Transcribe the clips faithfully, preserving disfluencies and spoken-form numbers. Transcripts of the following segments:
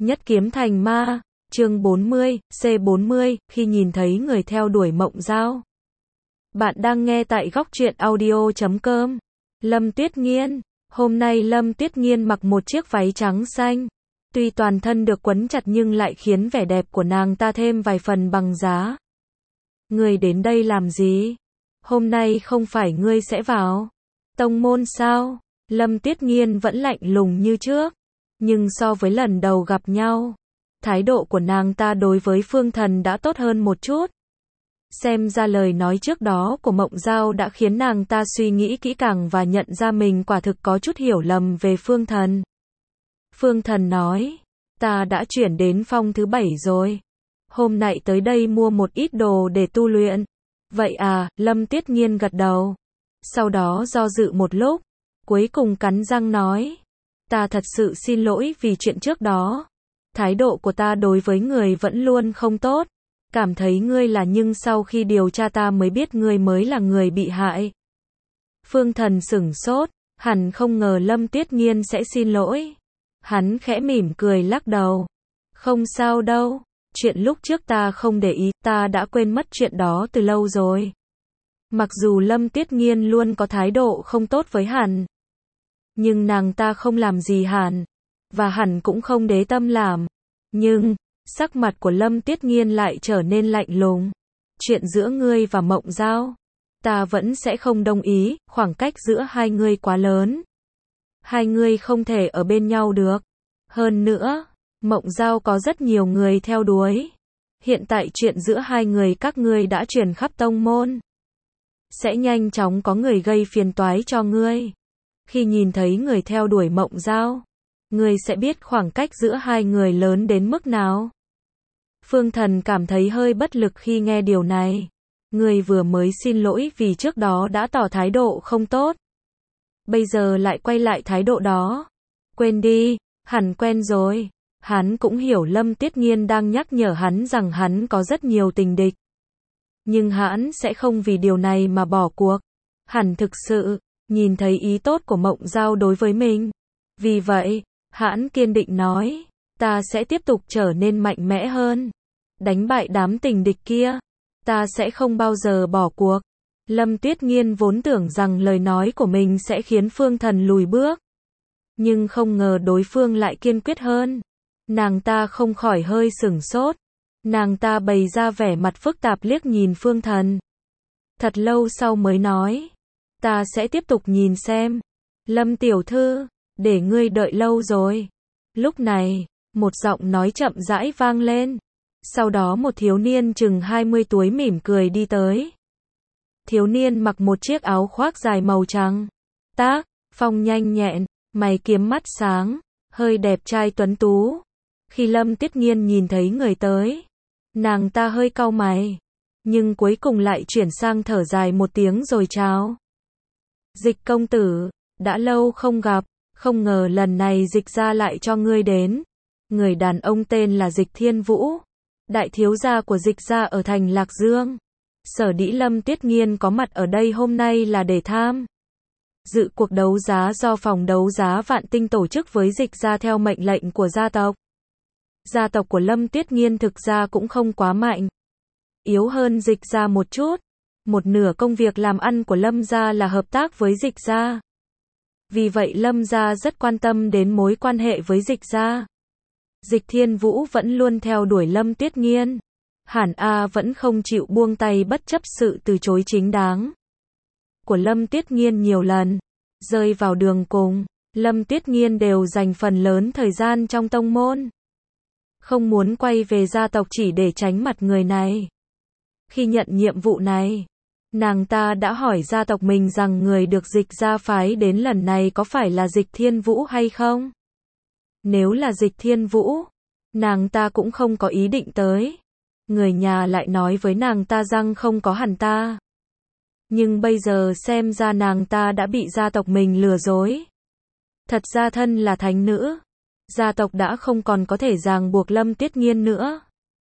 Nhất kiếm thành ma, chương bốn mươi, C bốn mươi, khi nhìn thấy người theo đuổi Mộng Dao. Bạn đang nghe tại góc truyện audio chấm com. Lâm Tuyết Nghiên, hôm nay Lâm Tuyết Nghiên mặc một chiếc váy trắng xanh. Tuy toàn thân được quấn chặt nhưng lại khiến vẻ đẹp của nàng ta thêm vài phần bằng giá. Ngươi đến đây làm gì? Hôm nay không phải ngươi sẽ vào tông môn sao? Lâm Tuyết Nghiên vẫn lạnh lùng như trước. Nhưng so với lần đầu gặp nhau, thái độ của nàng ta đối với Phương Thần đã tốt hơn một chút. Xem ra lời nói trước đó của Mộng Dao đã khiến nàng ta suy nghĩ kỹ càng và nhận ra mình quả thực có chút hiểu lầm về Phương Thần. Phương Thần nói, ta đã chuyển đến phong thứ bảy rồi. Hôm nay tới đây mua một ít đồ để tu luyện. Vậy à, Lâm Tuyết Nghiên gật đầu. Sau đó do dự một lúc, cuối cùng cắn răng nói, ta thật sự xin lỗi vì chuyện trước đó. Thái độ của ta đối với người vẫn luôn không tốt. Cảm thấy ngươi là nhưng sau khi điều tra ta mới biết ngươi mới là người bị hại. Phương Thần sửng sốt, hẳn không ngờ Lâm Tuyết Nghiên sẽ xin lỗi. Hắn khẽ mỉm cười lắc đầu. Không sao đâu, chuyện lúc trước ta không để ý, ta đã quên mất chuyện đó từ lâu rồi. Mặc dù Lâm Tuyết Nghiên luôn có thái độ không tốt với hắn, nhưng nàng ta không làm gì hắn, và hắn cũng không để tâm làm. Nhưng, sắc mặt của Lâm Tuyết Nghiên lại trở nên lạnh lùng. Chuyện giữa ngươi và Mộng Dao, ta vẫn sẽ không đồng ý, khoảng cách giữa hai ngươi quá lớn. Hai ngươi không thể ở bên nhau được. Hơn nữa, Mộng Dao có rất nhiều người theo đuổi. Hiện tại chuyện giữa hai người các ngươi đã truyền khắp tông môn. Sẽ nhanh chóng có người gây phiền toái cho ngươi. Khi nhìn thấy người theo đuổi Mộng Dao, ngươi sẽ biết khoảng cách giữa hai người lớn đến mức nào. Phương Thần cảm thấy hơi bất lực khi nghe điều này. Ngươi vừa mới xin lỗi vì trước đó đã tỏ thái độ không tốt. Bây giờ lại quay lại thái độ đó. Quên đi, hẳn quen rồi. Hắn cũng hiểu Lâm Tuyết Nghiên đang nhắc nhở hắn rằng hắn có rất nhiều tình địch. Nhưng hắn sẽ không vì điều này mà bỏ cuộc. Hắn thực sự nhìn thấy ý tốt của Mộng Dao đối với mình. Vì vậy, hắn kiên định nói, ta sẽ tiếp tục trở nên mạnh mẽ hơn. Đánh bại đám tình địch kia. Ta sẽ không bao giờ bỏ cuộc. Lâm Tuyết Nghiên vốn tưởng rằng lời nói của mình sẽ khiến Phương Thần lùi bước. Nhưng không ngờ đối phương lại kiên quyết hơn. Nàng ta không khỏi hơi sửng sốt. Nàng ta bày ra vẻ mặt phức tạp liếc nhìn Phương Thần. Thật lâu sau mới nói, ta sẽ tiếp tục nhìn xem. Lâm tiểu thư, để ngươi đợi lâu rồi. Lúc này, một giọng nói chậm rãi vang lên. Sau đó một thiếu niên chừng hai mươi tuổi mỉm cười đi tới. Thiếu niên mặc một chiếc áo khoác dài màu trắng. Tác, phong nhanh nhẹn, mày kiếm mắt sáng, hơi đẹp trai tuấn tú. Khi Lâm Tuyết Nghiên nhìn thấy người tới, nàng ta hơi cau mày, nhưng cuối cùng lại chuyển sang thở dài một tiếng rồi chào. Dịch công tử, đã lâu không gặp, không ngờ lần này Dịch gia lại cho ngươi đến. Người đàn ông tên là Dịch Thiên Vũ, đại thiếu gia của Dịch gia ở thành Lạc Dương. Sở dĩ Lâm Tuyết Nghiên có mặt ở đây hôm nay là để tham dự cuộc đấu giá do phòng đấu giá Vạn Tinh tổ chức với Dịch gia theo mệnh lệnh của gia tộc. Gia tộc của Lâm Tuyết Nghiên thực ra cũng không quá mạnh, yếu hơn Dịch gia một chút. Một nửa công việc làm ăn của Lâm gia là hợp tác với Dịch gia. Vì vậy Lâm gia rất quan tâm đến mối quan hệ với Dịch gia. Dịch Thiên Vũ vẫn luôn theo đuổi Lâm Tuyết Nghiên. Hàn A vẫn không chịu buông tay bất chấp sự từ chối chính đáng của Lâm Tuyết Nghiên nhiều lần. Rơi vào đường cùng, Lâm Tuyết Nghiên đều dành phần lớn thời gian trong tông môn. Không muốn quay về gia tộc chỉ để tránh mặt người này. Khi nhận nhiệm vụ này, nàng ta đã hỏi gia tộc mình rằng người được Dịch gia phái đến lần này có phải là Dịch Thiên Vũ hay không? Nếu là Dịch Thiên Vũ, nàng ta cũng không có ý định tới. Người nhà lại nói với nàng ta rằng không có hẳn ta. Nhưng bây giờ xem ra nàng ta đã bị gia tộc mình lừa dối. Thật ra thân là thánh nữ, gia tộc đã không còn có thể ràng buộc Lâm Tuyết Nghiên nữa.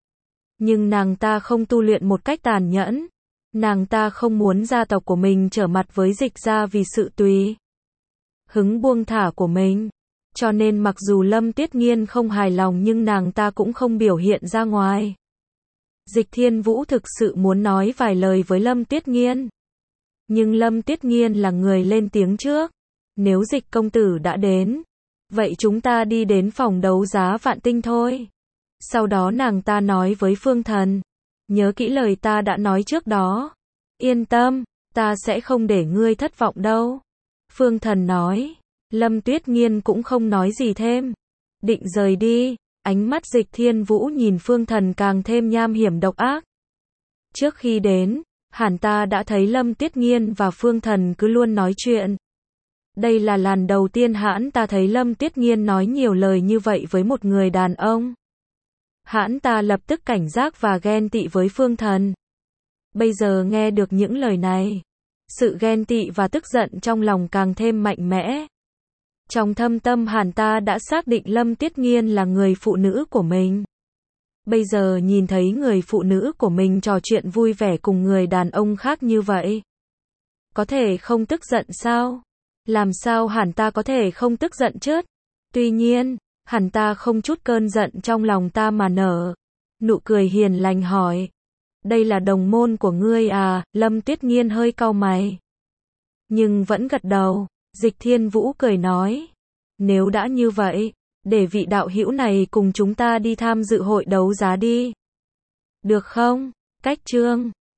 Nhưng nàng ta không tu luyện một cách tàn nhẫn. Nàng ta không muốn gia tộc của mình trở mặt với Dịch gia vì sự tùy hứng buông thả của mình. Cho nên mặc dù Lâm Tuyết Nghiên không hài lòng nhưng nàng ta cũng không biểu hiện ra ngoài. Dịch Thiên Vũ thực sự muốn nói vài lời với Lâm Tuyết Nghiên. Nhưng Lâm Tuyết Nghiên là người lên tiếng trước. Nếu Dịch công tử đã đến, vậy chúng ta đi đến phòng đấu giá Vạn Tinh thôi. Sau đó nàng ta nói với Phương Thần, nhớ kỹ lời ta đã nói trước đó. Yên tâm, ta sẽ không để ngươi thất vọng đâu. Phương Thần nói. Lâm Tuyết Nghiên cũng không nói gì thêm. Định rời đi, ánh mắt Dịch Thiên Vũ nhìn Phương Thần càng thêm nham hiểm độc ác. Trước khi đến, hẳn ta đã thấy Lâm Tuyết Nghiên và Phương Thần cứ luôn nói chuyện. Đây là lần đầu tiên hãn ta thấy Lâm Tuyết Nghiên nói nhiều lời như vậy với một người đàn ông. Hãn ta lập tức cảnh giác và ghen tị với Phương Thần. Bây giờ nghe được những lời này, sự ghen tị và tức giận trong lòng càng thêm mạnh mẽ. Trong thâm tâm hàn ta đã xác định Lâm Tuyết Nghiên là người phụ nữ của mình. Bây giờ nhìn thấy người phụ nữ của mình trò chuyện vui vẻ cùng người đàn ông khác như vậy, có thể không tức giận sao? Làm sao hàn ta có thể không tức giận chứ? Tuy nhiên, hàn ta không chút cơn giận trong lòng ta mà nở. Nụ cười hiền lành hỏi. Đây là đồng môn của ngươi à? Lâm Tuyết Nghiên hơi cau mày. Nhưng vẫn gật đầu. Dịch Thiên Vũ cười nói. Nếu đã như vậy, để vị đạo hữu này cùng chúng ta đi tham dự hội đấu giá đi. Được không? Cách chương